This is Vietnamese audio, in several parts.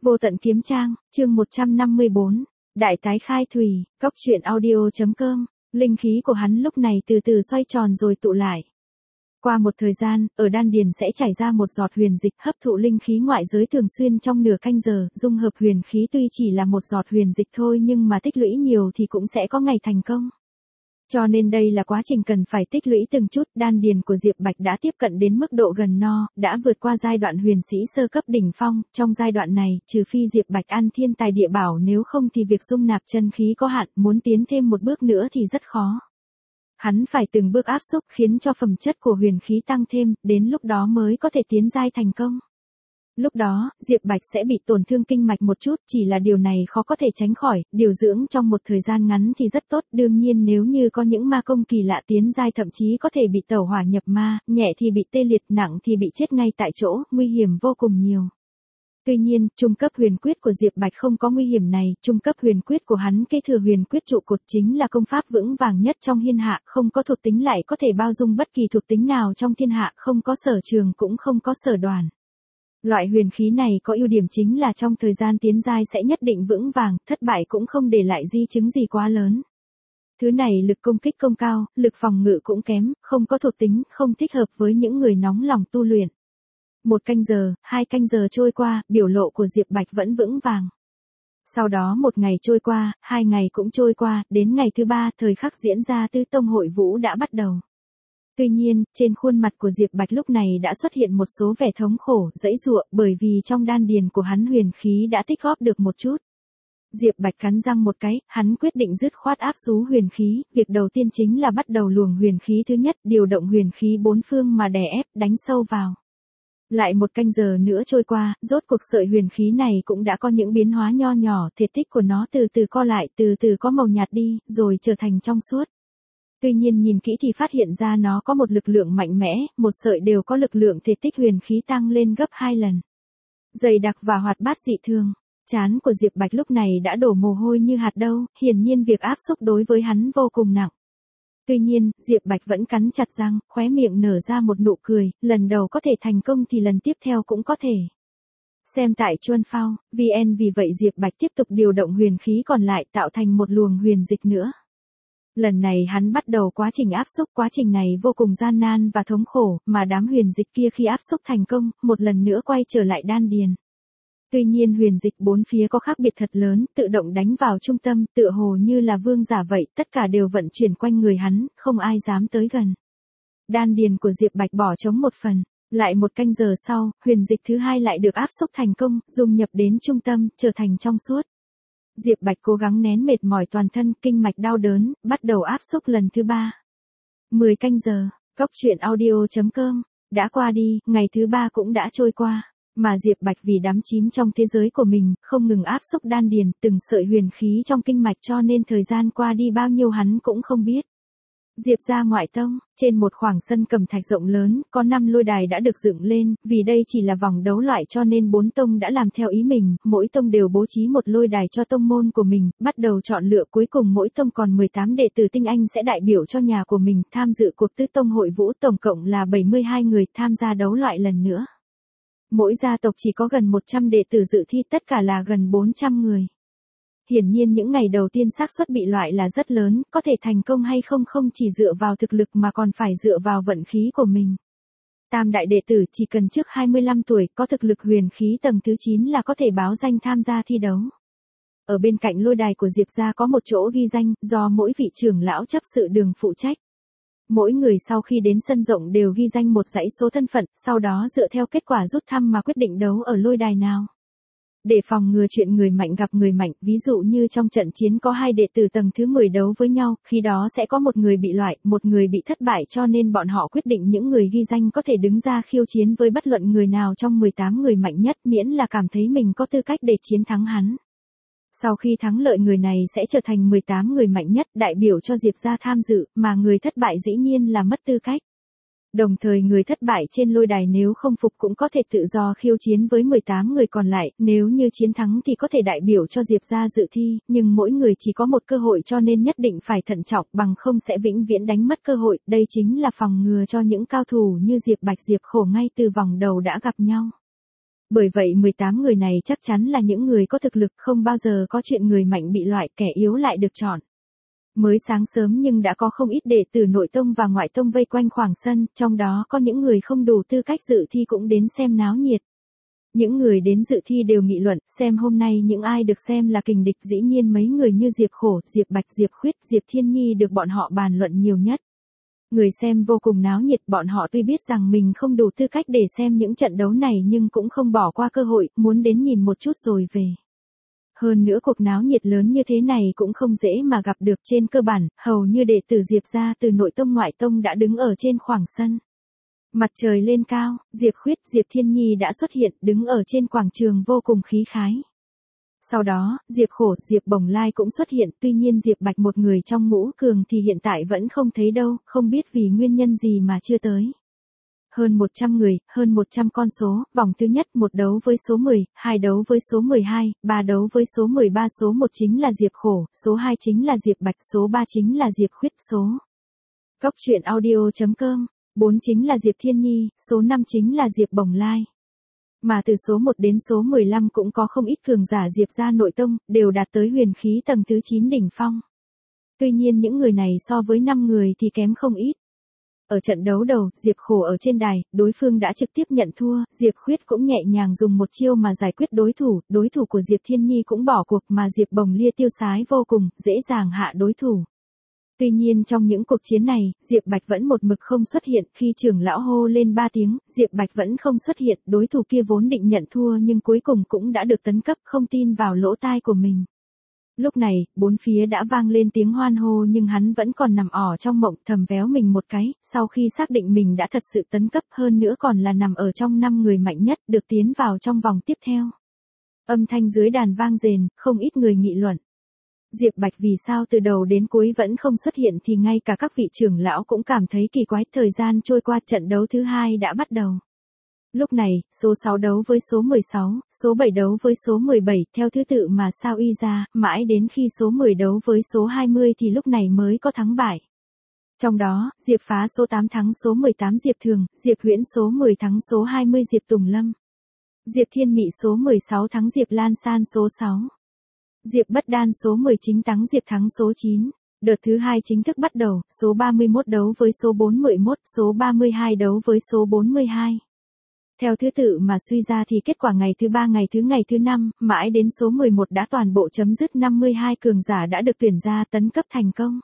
Vô tận kiếm trang, chương 154, Đại tái khai thủy, Cóc truyện audio.com, linh khí của hắn lúc này từ từ xoay tròn rồi tụ lại. Qua một thời gian, ở đan điền sẽ chảy ra một giọt huyền dịch hấp thụ linh khí ngoại giới thường xuyên trong nửa canh giờ, dung hợp huyền khí tuy chỉ là một giọt huyền dịch thôi nhưng mà tích lũy nhiều thì cũng sẽ có ngày thành công. Cho nên đây là quá trình cần phải tích lũy từng chút, đan điền của Diệp Bạch đã tiếp cận đến mức độ gần no, đã vượt qua giai đoạn huyền sĩ sơ cấp đỉnh phong, trong giai đoạn này, trừ phi Diệp Bạch ăn thiên tài địa bảo nếu không thì việc dung nạp chân khí có hạn, muốn tiến thêm một bước nữa thì rất khó. Hắn phải từng bước áp xúc khiến cho phẩm chất của huyền khí tăng thêm, đến lúc đó mới có thể tiến giai thành công. Lúc đó, Diệp Bạch sẽ bị tổn thương kinh mạch một chút, chỉ là điều này khó có thể tránh khỏi, điều dưỡng trong một thời gian ngắn thì rất tốt, đương nhiên nếu như có những ma công kỳ lạ tiến giai thậm chí có thể bị tẩu hỏa nhập ma, nhẹ thì bị tê liệt, nặng thì bị chết ngay tại chỗ, nguy hiểm vô cùng nhiều. Tuy nhiên, trung cấp huyền quyết của Diệp Bạch không có nguy hiểm này, trung cấp huyền quyết của hắn kế thừa huyền quyết trụ cột chính là công pháp vững vàng nhất trong thiên hạ, không có thuộc tính lại có thể bao dung bất kỳ thuộc tính nào trong thiên hạ, không có sở trường cũng không có sở đoàn. Loại huyền khí này có ưu điểm chính là trong thời gian tiến giai sẽ nhất định vững vàng, thất bại cũng không để lại di chứng gì quá lớn. Thứ này lực công kích không cao, lực phòng ngự cũng kém, không có thuộc tính, không thích hợp với những người nóng lòng tu luyện. 1 canh giờ, 2 canh giờ trôi qua, biểu lộ của Diệp Bạch vẫn vững vàng. Sau đó 1 ngày trôi qua, 2 ngày cũng trôi qua, đến ngày thứ 3, thời khắc diễn ra Tứ Tông hội vũ đã bắt đầu. Tuy nhiên, trên khuôn mặt của Diệp Bạch lúc này đã xuất hiện một số vẻ thống khổ, giãy giụa, bởi vì trong đan điền của hắn huyền khí đã tích góp được một chút. Diệp Bạch cắn răng một cái, hắn quyết định dứt khoát áp xú huyền khí, việc đầu tiên chính là bắt đầu luồng huyền khí thứ nhất, điều động huyền khí bốn phương mà đè ép, đánh sâu vào. Lại 1 canh giờ nữa trôi qua, rốt cuộc sợi huyền khí này cũng đã có những biến hóa nho nhỏ, thể tích của nó từ từ co lại, từ từ có màu nhạt đi, rồi trở thành trong suốt. Tuy nhiên nhìn kỹ thì phát hiện ra nó có một lực lượng mạnh mẽ, một sợi đều có lực lượng thể tích huyền khí tăng lên gấp 2 lần. Dày đặc và hoạt bát dị thường, trán của Diệp Bạch lúc này đã đổ mồ hôi như hạt đậu, hiển nhiên việc áp xúc đối với hắn vô cùng nặng. Tuy nhiên, Diệp Bạch vẫn cắn chặt răng, khóe miệng nở ra một nụ cười, lần đầu có thể thành công thì lần tiếp theo cũng có thể. Xem tại Chuân Phao, VN vì vậy Diệp Bạch tiếp tục điều động huyền khí còn lại tạo thành một luồng huyền dịch nữa. Lần này hắn bắt đầu quá trình áp xúc, quá trình này vô cùng gian nan và thống khổ, mà đám huyền dịch kia khi áp xúc thành công, một lần nữa quay trở lại đan điền. Tuy nhiên huyền dịch bốn phía có khác biệt thật lớn, tự động đánh vào trung tâm, tựa hồ như là vương giả vậy, tất cả đều vận chuyển quanh người hắn, không ai dám tới gần. Đan điền của Diệp Bạch bỏ trống một phần, lại 1 canh giờ sau, huyền dịch thứ hai lại được áp xúc thành công, dung nhập đến trung tâm, trở thành trong suốt. Diệp Bạch cố gắng nén mệt mỏi toàn thân, kinh mạch đau đớn, bắt đầu áp xúc lần thứ 3. 10 canh giờ, Cóc truyện audio.com, đã qua đi, ngày thứ 3 cũng đã trôi qua. Mà Diệp Bạch vì đắm chìm trong thế giới của mình, không ngừng áp xúc đan điền, từng sợi huyền khí trong kinh mạch cho nên thời gian qua đi bao nhiêu hắn cũng không biết. Diệp gia ngoại tông, trên một khoảng sân cẩm thạch rộng lớn, có 5 lôi đài đã được dựng lên, vì đây chỉ là vòng đấu loại cho nên 4 tông đã làm theo ý mình, mỗi tông đều bố trí một lôi đài cho tông môn của mình, bắt đầu chọn lựa cuối cùng mỗi tông còn 18 đệ tử tinh anh sẽ đại biểu cho nhà của mình tham dự cuộc Tứ Tông hội vũ, tổng cộng là 72 người tham gia đấu loại lần nữa. Mỗi gia tộc chỉ có gần 100 đệ tử dự thi, tất cả là gần 400 người. Hiển nhiên những ngày đầu tiên xác suất bị loại là rất lớn, có thể thành công hay không không chỉ dựa vào thực lực mà còn phải dựa vào vận khí của mình. Tam đại đệ tử chỉ cần trước 25 tuổi, có thực lực huyền khí tầng thứ 9 là có thể báo danh tham gia thi đấu. Ở bên cạnh lôi đài của Diệp gia có một chỗ ghi danh, do mỗi vị trưởng lão chấp sự đường phụ trách. Mỗi người sau khi đến sân rộng đều ghi danh một dãy số thân phận, sau đó dựa theo kết quả rút thăm mà quyết định đấu ở lôi đài nào. Để phòng ngừa chuyện người mạnh gặp người mạnh, ví dụ như trong trận chiến có 2 đệ tử tầng thứ 10 đấu với nhau, khi đó sẽ có một người bị loại, một người bị thất bại cho nên bọn họ quyết định những người ghi danh có thể đứng ra khiêu chiến với bất luận người nào trong 18 người mạnh nhất miễn là cảm thấy mình có tư cách để chiến thắng hắn. Sau khi thắng lợi người này sẽ trở thành 18 người mạnh nhất đại biểu cho Diệp gia tham dự, mà người thất bại dĩ nhiên là mất tư cách. Đồng thời người thất bại trên lôi đài nếu không phục cũng có thể tự do khiêu chiến với 18 người còn lại, nếu như chiến thắng thì có thể đại biểu cho Diệp gia dự thi, nhưng mỗi người chỉ có một cơ hội cho nên nhất định phải thận trọng, bằng không sẽ vĩnh viễn đánh mất cơ hội, đây chính là phòng ngừa cho những cao thủ như Diệp Bạch Diệp Khổ ngay từ vòng đầu đã gặp nhau. Bởi vậy 18 người này chắc chắn là những người có thực lực, không bao giờ có chuyện người mạnh bị loại, kẻ yếu lại được chọn. Mới sáng sớm nhưng đã có không ít đệ tử nội tông và ngoại tông vây quanh khoảng sân, trong đó có những người không đủ tư cách dự thi cũng đến xem náo nhiệt. Những người đến dự thi đều nghị luận, xem hôm nay những ai được xem là kình địch, dĩ nhiên mấy người như Diệp Khổ, Diệp Bạch, Diệp Khuyết, Diệp Thiên Nhi được bọn họ bàn luận nhiều nhất. Người xem vô cùng náo nhiệt, bọn họ tuy biết rằng mình không đủ tư cách để xem những trận đấu này nhưng cũng không bỏ qua cơ hội, muốn đến nhìn một chút rồi về. Hơn nữa cuộc náo nhiệt lớn như thế này cũng không dễ mà gặp được, trên cơ bản, hầu như đệ tử Diệp gia từ nội tông ngoại tông đã đứng ở trên khoảng sân. Mặt trời lên cao, Diệp Khuyết, Diệp Thiên Nhi đã xuất hiện, đứng ở trên quảng trường vô cùng khí khái. Sau đó, Diệp Khổ, Diệp Bồng Lai cũng xuất hiện, tuy nhiên Diệp Bạch một người trong ngũ cường thì hiện tại vẫn không thấy đâu, không biết vì nguyên nhân gì mà chưa tới. Hơn 100 người, hơn 100 con số, vòng thứ nhất một đấu với số 10, 2 đấu với số 12, 3 đấu với số 13, số 1 chính là Diệp Khổ, số 2 chính là Diệp Bạch, số 3 chính là Diệp Khuyết, số Cốc truyện audio.com, 4 chính là Diệp Thiên Nhi, số 5 chính là Diệp Bồng Lai. Mà từ số 1 đến số 15 cũng có không ít cường giả Diệp gia nội tông, đều đạt tới huyền khí tầng thứ 9 đỉnh phong. Tuy nhiên những người này so với 5 người thì kém không ít. Ở trận đấu đầu, Diệp Khổ ở trên đài, đối phương đã trực tiếp nhận thua, Diệp Khuyết cũng nhẹ nhàng dùng một chiêu mà giải quyết đối thủ của Diệp Thiên Nhi cũng bỏ cuộc mà Diệp Bồng Lia tiêu sái vô cùng, dễ dàng hạ đối thủ. Tuy nhiên trong những cuộc chiến này, Diệp Bạch vẫn một mực không xuất hiện, khi trưởng lão hô lên 3 tiếng, Diệp Bạch vẫn không xuất hiện, đối thủ kia vốn định nhận thua nhưng cuối cùng cũng đã được tấn cấp, không tin vào lỗ tai của mình. Lúc này, bốn phía đã vang lên tiếng hoan hô nhưng hắn vẫn còn nằm ỏ trong mộng, thầm véo mình một cái, sau khi xác định mình đã thật sự tấn cấp, hơn nữa còn là nằm ở trong 5 người mạnh nhất, được tiến vào trong vòng tiếp theo. Âm thanh dưới đàn vang rền, không ít người nghị luận. Diệp Bạch vì sao từ đầu đến cuối vẫn không xuất hiện thì ngay cả các vị trưởng lão cũng cảm thấy kỳ quái, thời gian trôi qua, trận đấu thứ 2 đã bắt đầu. Lúc này, số 6 đấu với số 16, số 7 đấu với số 17, theo thứ tự mà sao y ra, mãi đến khi số 10 đấu với số 20 thì lúc này mới có thắng bại. Trong đó, Diệp Phá số 8 thắng số 18 Diệp Thường, Diệp Huyễn số 10 thắng số 20 Diệp Tùng Lâm. Diệp Thiên Mị số 16 thắng Diệp Lan San số 6. Diệp Bất Đan số 19 thắng Diệp Thắng số 9. Đợt thứ 2 chính thức bắt đầu, số 31 đấu với số 41, số 32 đấu với số 42. Theo thứ tự mà suy ra thì kết quả ngày thứ 3, ngày thứ 5, mãi đến số 11 đã toàn bộ chấm dứt, 52 cường giả đã được tuyển ra, tấn cấp thành công.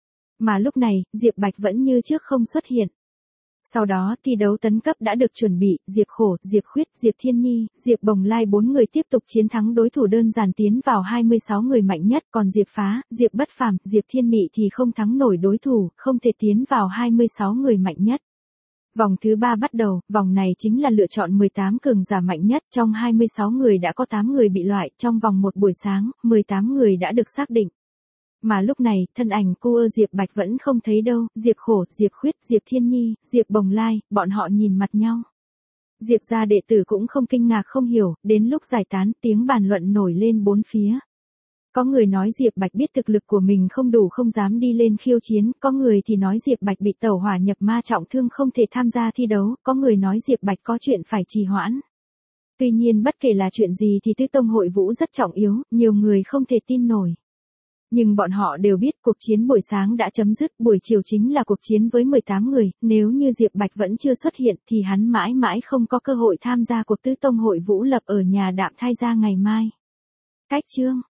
Mà lúc này, Diệp Bạch vẫn như trước không xuất hiện. Sau đó, thi đấu tấn cấp đã được chuẩn bị, Diệp Khổ, Diệp Khuyết, Diệp Thiên Nhi, Diệp Bồng Lai 4 người tiếp tục chiến thắng đối thủ đơn giản tiến vào 26 người mạnh nhất, còn Diệp Phá, Diệp Bất Phàm, Diệp Thiên Mị thì không thắng nổi đối thủ, không thể tiến vào 26 người mạnh nhất. Vòng thứ 3 bắt đầu, vòng này chính là lựa chọn 18 cường giả mạnh nhất, trong 26 người đã có 8 người bị loại, trong vòng một buổi sáng, 18 người đã được xác định. Mà lúc này, thân ảnh cô Diệp Bạch vẫn không thấy đâu, Diệp Khổ, Diệp Khuyết, Diệp Thiên Nhi, Diệp Bồng Lai, bọn họ nhìn mặt nhau. Diệp gia đệ tử cũng không kinh ngạc không hiểu, đến lúc giải tán, tiếng bàn luận nổi lên bốn phía. Có người nói Diệp Bạch biết thực lực của mình không đủ không dám đi lên khiêu chiến, có người thì nói Diệp Bạch bị tẩu hỏa nhập ma trọng thương không thể tham gia thi đấu, có người nói Diệp Bạch có chuyện phải trì hoãn. Tuy nhiên bất kể là chuyện gì thì Tứ Tông Hội Vũ rất trọng yếu, nhiều người không thể tin nổi. Nhưng bọn họ đều biết cuộc chiến buổi sáng đã chấm dứt, buổi chiều chính là cuộc chiến với 18 người, nếu như Diệp Bạch vẫn chưa xuất hiện thì hắn mãi mãi không có cơ hội tham gia cuộc Tứ Tông Hội Vũ lập ở nhà Đạm Thai Gia ngày mai. Cách chương